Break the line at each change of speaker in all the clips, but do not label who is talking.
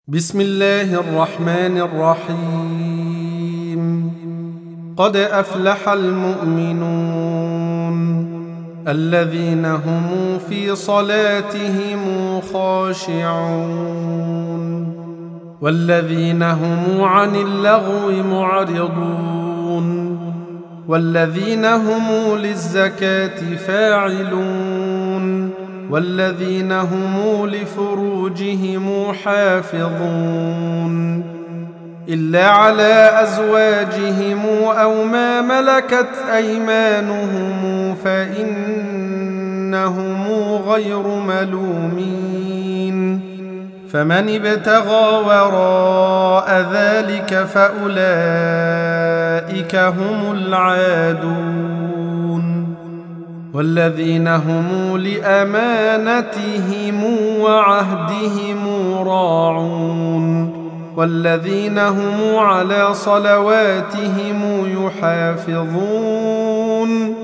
بسم الله الرحمن الرحيم. قد أفلح المؤمنون الذين هم في صلاتهم خاشعون والذين هم عن اللغو معرضون والذين هم للزكاة فاعلون والذين هم لفروجهم حافظون إلا على أزواجهم أو ما ملكت أيمانهم فإنهم غير ملومين. فمن ابتغى وراء ذلك فأولئك هم العادون والذين هم لأمانتهم وعهدهم راعون والذين هم على صلواتهم يحافظون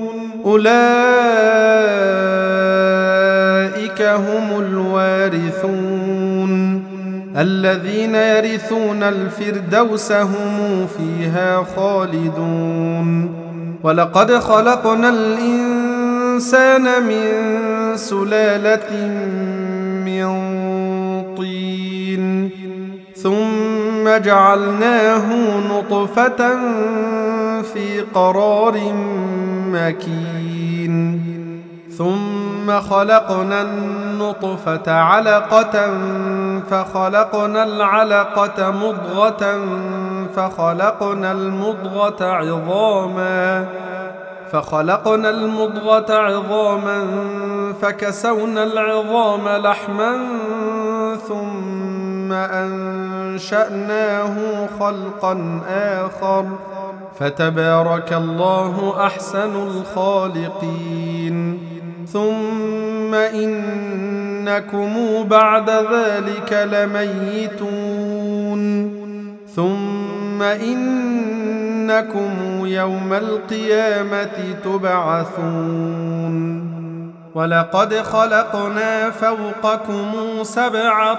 أولئك هم الوارثون الذين يرثون الفردوس هم فيها خالدون. ولقد خلقنا الإنسان من سلالة من طين ثم جعلناه نطفة في قرار مكين ثم خلقنا النطفة علقة فخلقنا العلقة مضغة فخلقنا المضغة عظاما فكسونا العظام لحما ثم أنشأناه خلقا آخر فتبارك الله أحسن الخالقين. ثم إنكم بعد ذلك لميتون ثم إنكم يوم القيامة تبعثون. ولقد خلقنا فوقكم 7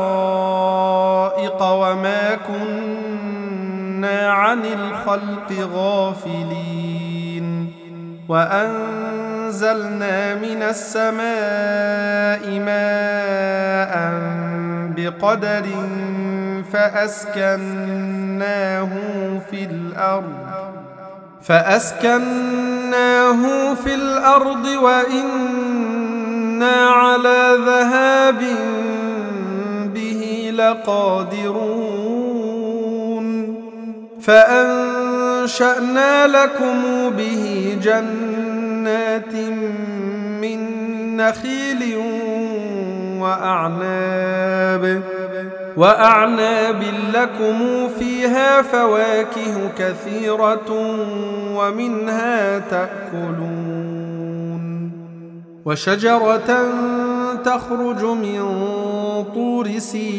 طرائق وما كنا عن الخلق غافلين. وأنزلنا من السماء ماء بقدر فأسكناه في الأرض وإنا على ذهاب به لقادرون. فأنشأنا لكم به جنات من نخيل وأعناب لكم فيها فواكه كثيرة ومنها تأكلون. وشجرة تخرج من طور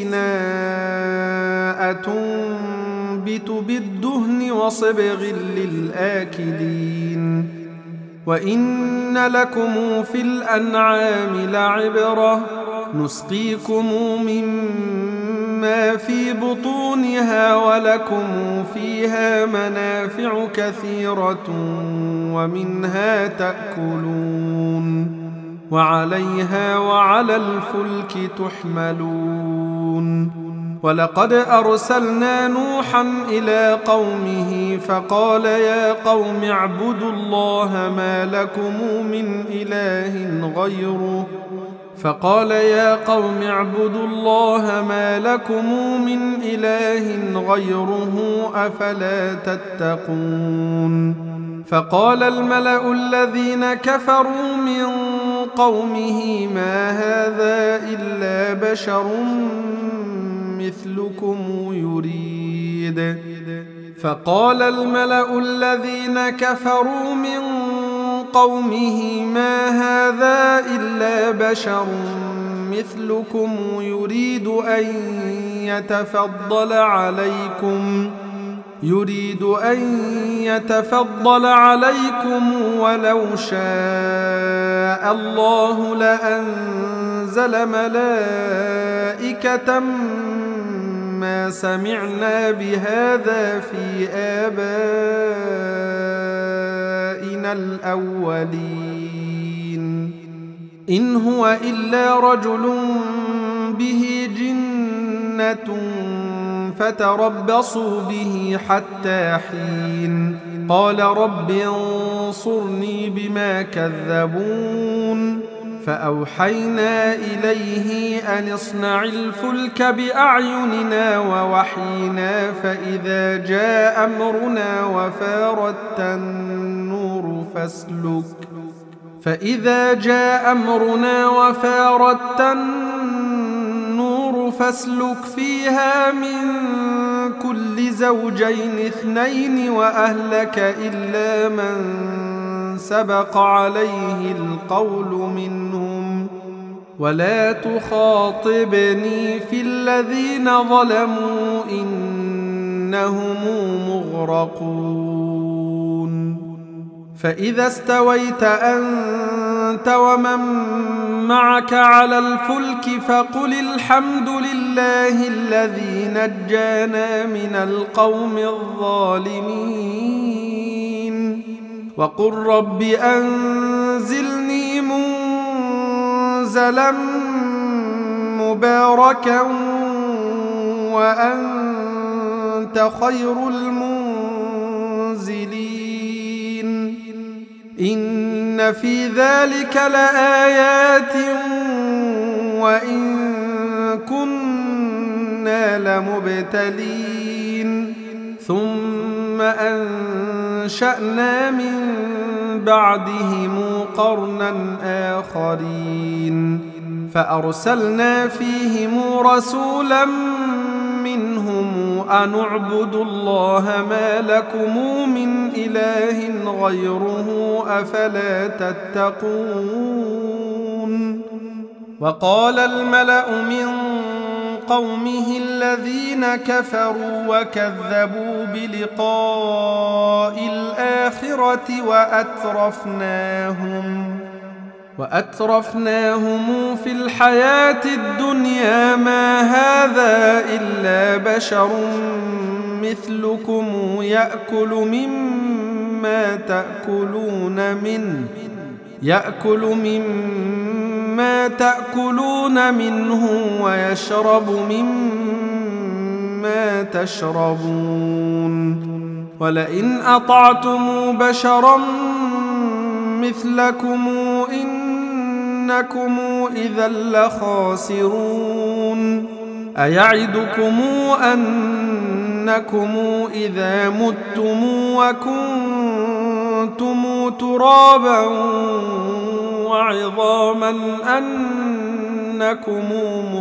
سيناء تنبت بالدهن وصبغ للآكلين. وإن لكم في الأنعام لعبرة نسقيكم مما في بطونها ولكم فيها منافع كثيرة ومنها تأكلون وعليها وعلى الفلك تحملون. ولقد أرسلنا نوحا إلى قومه فقال يا قوم اعبدوا الله ما لكم من إله غيره أفلا تتقون. فقال الملأ الذين كفروا من قومه ما هذا إلا بشر مثلكم يريد أن يتفضل عليكم ولو شاء الله لأنزل ملائكة ما سمعنا بهذا في آبائنا الأولين إن هو إلا رجل به جنة فتربصوا به حتى حين قال رب انصرني بما كذبون فأوحينا إليه أن اصنع الفلك بأعيننا ووحينا فإذا جاء أمرنا وفارت النور فاسلك فيها من كل زوجين اثنين وأهلك إلا من سبق عليه القول منهم ولا تخاطبني في الذين ظلموا إنهم مغرقون فإذا استويت أنت ومن معك على الفلك فقل الحمد لله الذي نجانا من القوم الظالمين وقل رب أنزلني منزلا مباركا وأنت خير المنزلين إن في ذلك لآيات وإن كنا لمبتلين ثم أنشأنا من بعدهم قرنا آخرين فأرسلنا فيهم رسولا منهم أن اعبدوا الله ما لكم من إله غيره أفلا تتقون وقال الملأ من قومه الذين كفروا وكذبوا بلقاء الآخرة وأترفناهم في الحياة الدنيا ما هذا إلا بشر مثلكم يأكل مما تأكلون منه ويشرب مما تشربون ولئن أطعتم بشرا مثلكم إنكم إذا لخاسرون أيعدكم أنكم إذا متم وكنتم ترابا وعظاما أنكم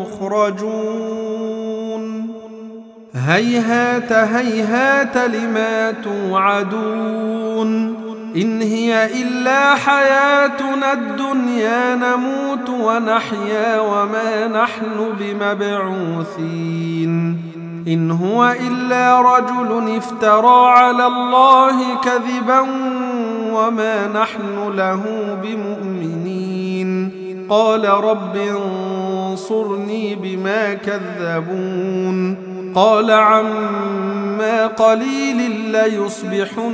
مخرجون هيهات هيهات لما توعدون إن هي إلا حياتنا الدنيا نموت ونحيا وما نحن بمبعوثين إن هو إلا رجل افترى على الله كذبا وما نحن له بمؤمنين قال رب انصرني بما كذبون قال عما قليل ليصبحن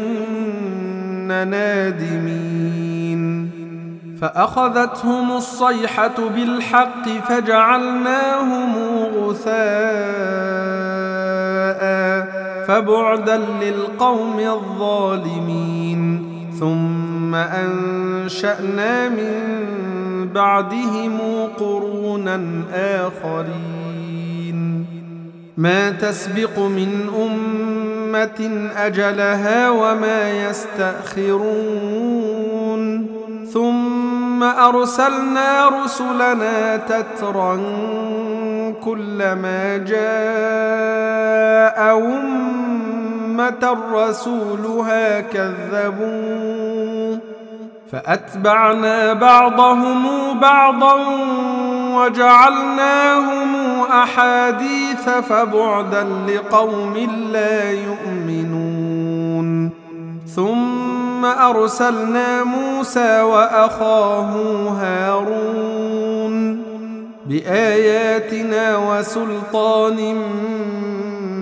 نادمين فأخذتهم الصيحة بالحق فجعلناهم غثاء فبعدا للقوم الظالمين ثم أنشأنا من بعدهم قرونا آخرين ما تسبق من أمة أجلها وما يستأخرون ثم أرسلنا رسلنا تترا كلما جاء أمة رسولها كذبوه فأتبعنا بعضهم بعضا وجعلناهم أحاديث فبعدا لقوم لا يؤمنون ثم أرسلنا موسى وأخاه هارون بآياتنا وسلطان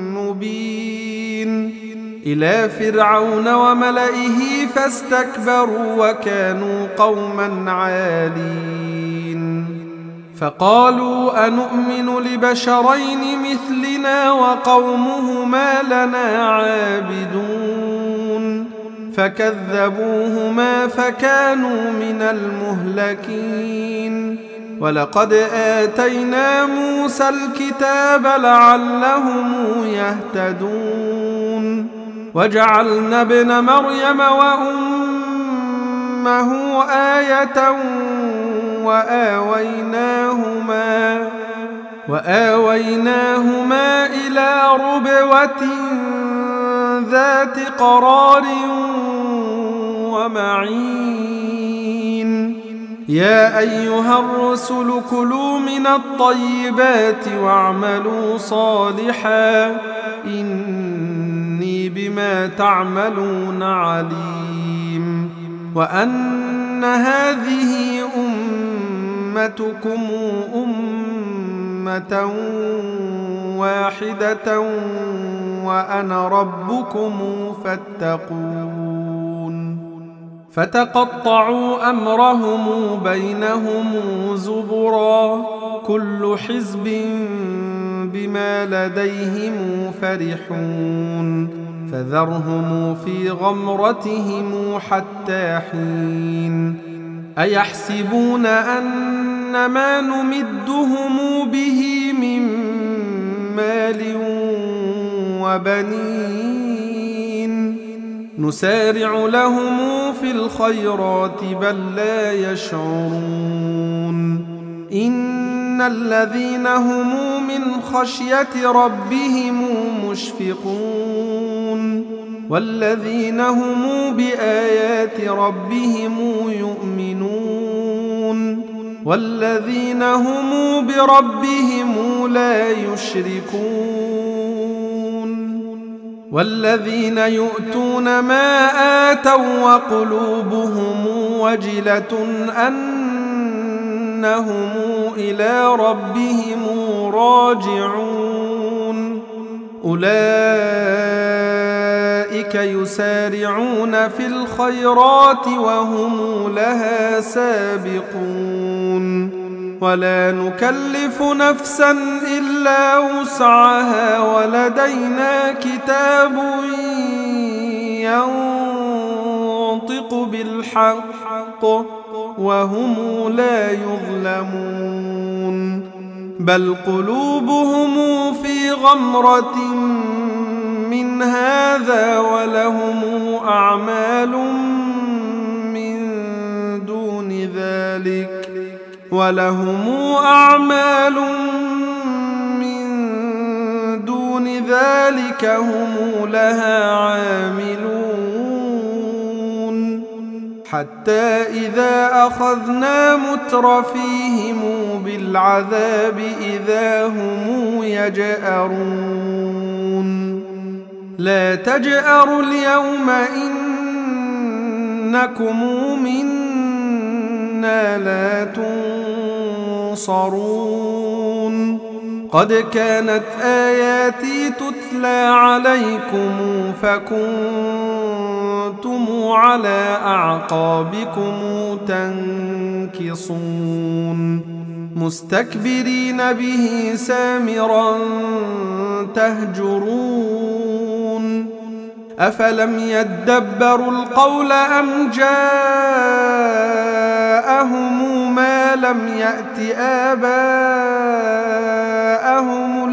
مبين إلى فرعون وملئه فاستكبروا وكانوا قوما عالين فقالوا أنؤمن لبشرين مثلنا وقومهما لنا عابدون فكذبوهما فكانوا من المهلكين ولقد آتينا موسى الكتاب لعلهم يهتدون وجعلنا ابن مريم وأمه آية وآويناهما إلى ربوة ذات قرار ومعين يا أيها الرسل كلوا من الطيبات واعملوا صالحا إني بما تعملون عليم وأن هذه أمتكم أمة واحدة وأنا ربكم فاتقون فتقطعوا أمرهم بينهم زبرا كل حزب بما لديهم فرحون فذرهم في غمرتهم حتى حين أيحسبون أن ما نمدهم به من مال وبنين نسارع لهم في الخيرات بل لا يشعرون إن الذين هم من خشية ربهم مشفقون والذين هم بآيات ربهم يؤمنون والذين هم بربهم لا يشركون والذين يؤتون ما آتوا وقلوبهم وجلة أنهم إلى ربهم راجعون أولئك يسارعون في الخيرات وهم لها سابقون ولا نكلف نفسا إلا وسعها ولدينا كتاب ينطق بالحق وهم لا يظلمون بل قلوبهم في غمرة من هذا ولهم أعمال من دون ذلك هم لها عاملون حتى إذا أخذنا مترفيهم بالعذاب إذا هم يجأرون لا تجأروا اليوم إنكم منا لا تنصرون قد كانت آياتي تتلى عليكم فكنتم على أعقابكم تنكصون مستكبرين به سامرا تهجرون أفلم يدبروا القول أم جاءهم ما لم يأت آباءهم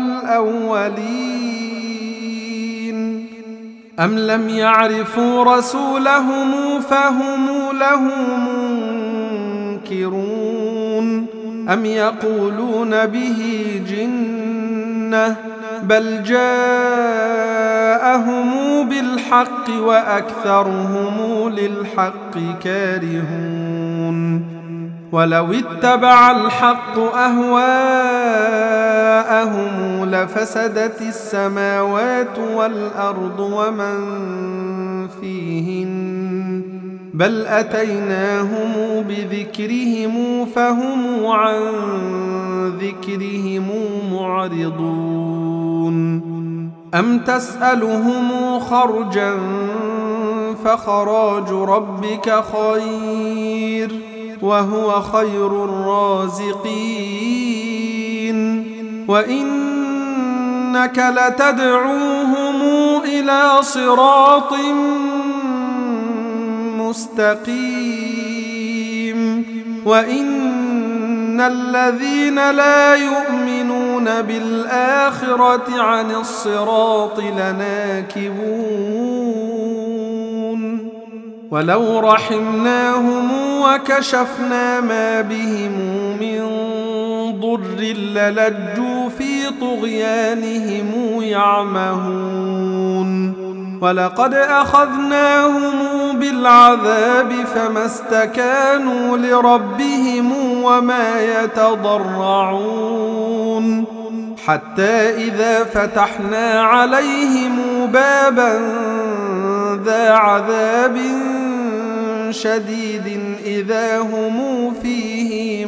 الأولين أم لم يعرفوا رسولهم فهم له منكرون أم يقولون به جنة بل جاءهم بالحق وأكثرهم للحق كارهون ولو اتبع الحق أهواءهم لفسدت السماوات والأرض ومن فيهن بل أتيناهم بذكرهم فهم عن ذكرهم معرضون أم تسألهم خرجا فخراج ربك خير وهو خير الرازقين وإنك لتدعوهم إلى صراط مستقيم وإن الذين لا يؤمنون بالآخرة عن الصراط لناكبون ولو رحمناهم وكشفنا ما بهم من ضر للجوا في طغيانهم يعمهون ولقد أخذناهم بالعذاب فما استكانوا لربهم وما يتضرعون حتى إذا فتحنا عليهم بابا ذا عذاب شديد إذا هم فيه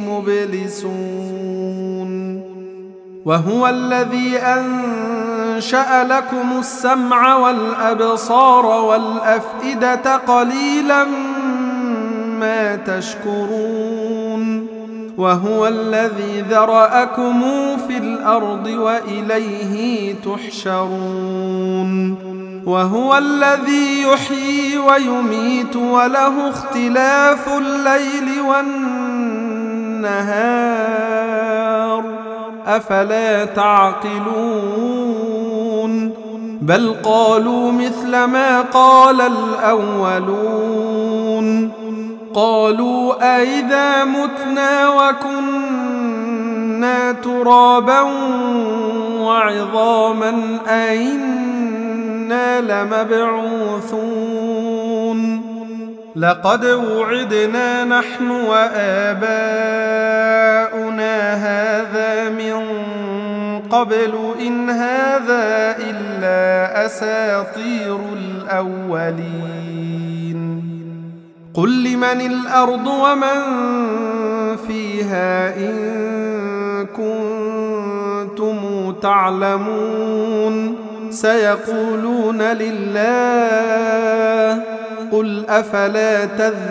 مبلسون وهو الذي أنشأ لكم السمع والأبصار والأفئدة قليلا ما تشكرون وهو الذي ذرأكم في الأرض وإليه تحشرون وهو الذي يحيي ويميت وله اختلاف الليل والنهار أفلا تعقلون بل قالوا مثل ما قال الأولون قالوا أئذا متنا وكنا ترابا وعظاما أئنا لمبعوثون لقد وعدنا نحن وآباؤنا هذا من قبل إن هذا إلا أساطير الأولين قل لمن الأرض ومن فيها إن كنتم تعلمون سيقولون لله قل أفلا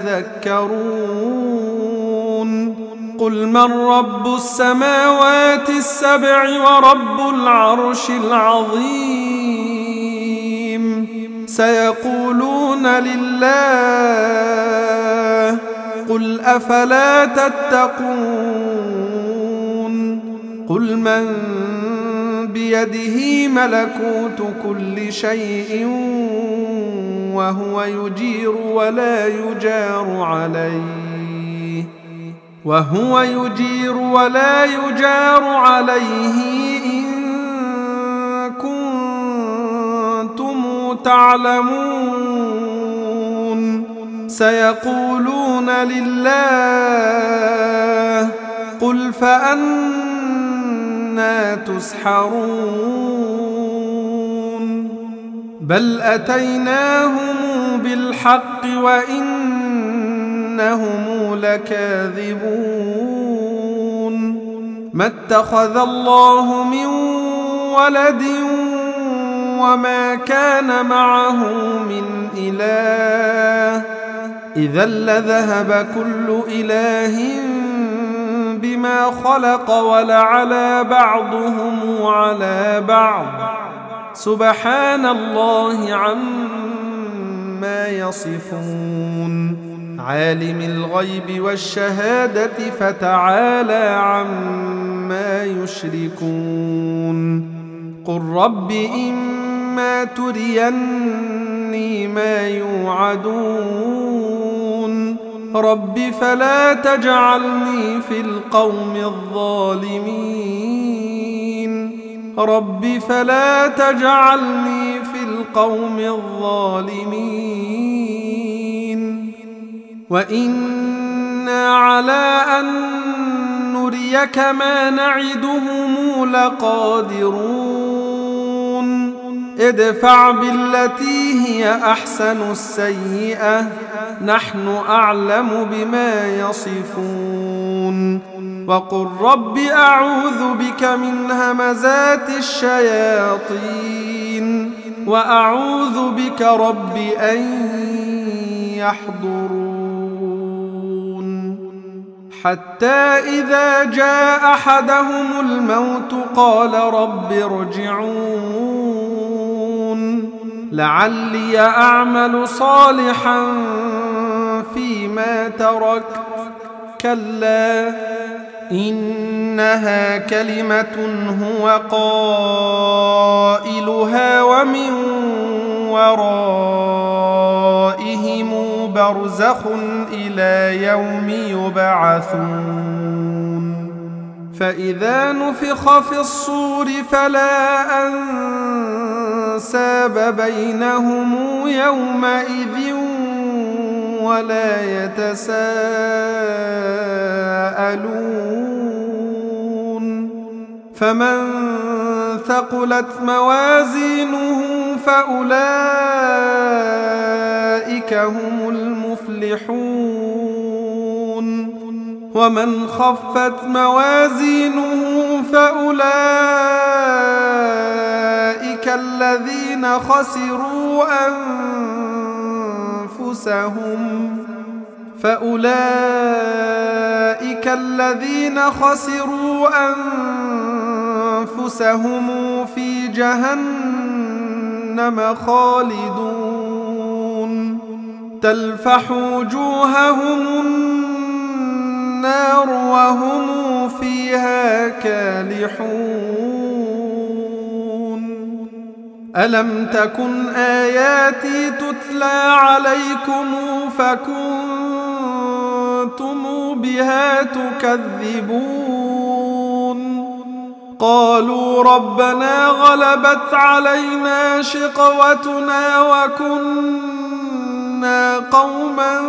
تذكرون قل من رب السماوات السبع ورب العرش العظيم سيقولون لله قل أفلا تتقون قل من بيده ملكوت كل شيء وهو يجير ولا يجار عليه إن كنتم تعلمون سيقولون لله قل فأنى تسحرون بل أتيناهم بالحق وإنهم لكاذبون ما اتخذ الله من ولد وما كان معه من إله إذا لذهب كل إله بما خلق ولعلى بعضهم على بعض سبحان الله عما يصفون عالم الغيب والشهادة فتعالى عما يشركون قل رب إما تريني ما يوعدون رب فلا تجعلني في القوم الظالمين رب فلا تجعلني في القوم الظالمين وإنا على أن نريك ما نعدهم لقادرون ادفع بالتي هي أحسن السيئة نحن أعلم بما يصفون وقل رب أعوذ بك من همزات الشياطين وأعوذ بك رب أن يحضرون حتى إذا جاء أحدهم الموت قال رب ارجعون لعلي أعمل صالحا فيما ترك كلا إنها كلمة هو قائلها ومن ورائهم برزخ إلى يوم يبعثون فإذا نفخ في الصور فلا أنساب بينهم يومئذ ولا يتساءلون فمن ثقلت موازينه فأولئك هم المفلحون ومن خفت موازينه فأولئك الذين خسروا أنفسهم في جهنم خالدون تلفح وجوههم النار وهم فيها كالحون ألم تكن آياتي تتلى عليكم فكنتم بها تكذبون قالوا ربنا غلبت علينا شقوتنا وكنا قوما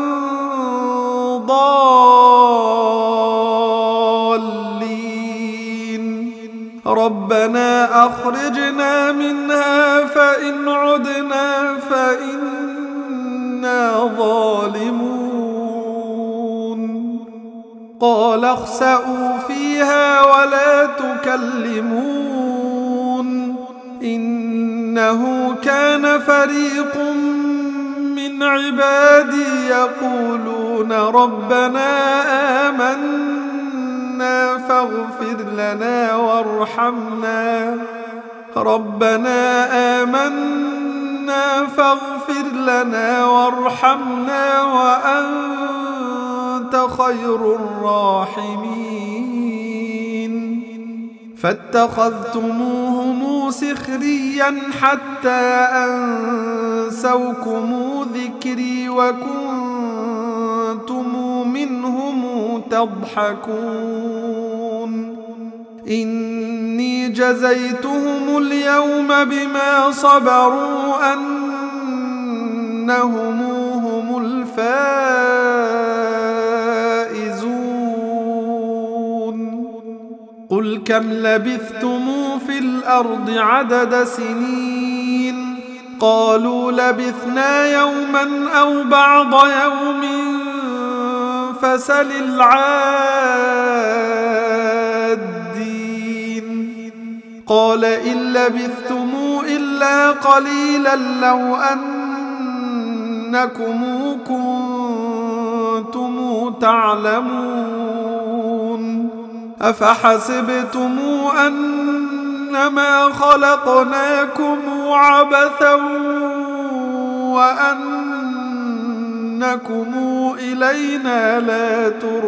ضالين ربنا أخرجنا منها فإن عدنا فإنا ظالمون قال اخسئوا فيها ولا تكلمون إنه كان فريق من عبادي يقولون ربنا آمنا فاغفر لنا وارحمنا وأنت خير الراحمين فاتخذتموهم سخريا حتى أنسوكم ذكري وكنتم منهم تضحكون إني جزيتهم اليوم بما صبروا أنهم هم الفائزون قل كم لبثتم في الأرض عدد سنين قالوا لبثنا يوما أو بعض يوم فسل العادين قال إن لبثتم إلا قليلا لو أنكم كنتم تعلمون أفحسبتم أنما خلقناكم عبثا وأنكم إلينا لا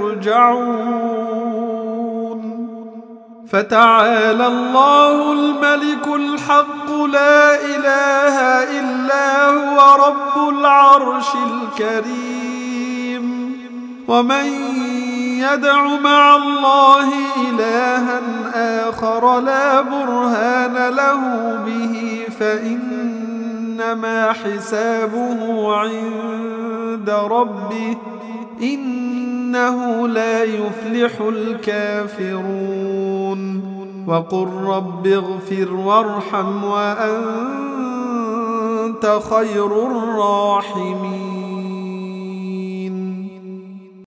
ترجعون فتعالى الله الملك الحق لا إله إلا هو رب العرش الكريم ومن يدع مع الله إلها آخر لا برهان له به فإنما حسابه عند ربه إنه لا يفلح الكافرون وقل رب اغفر وارحم وأنت خير الراحمين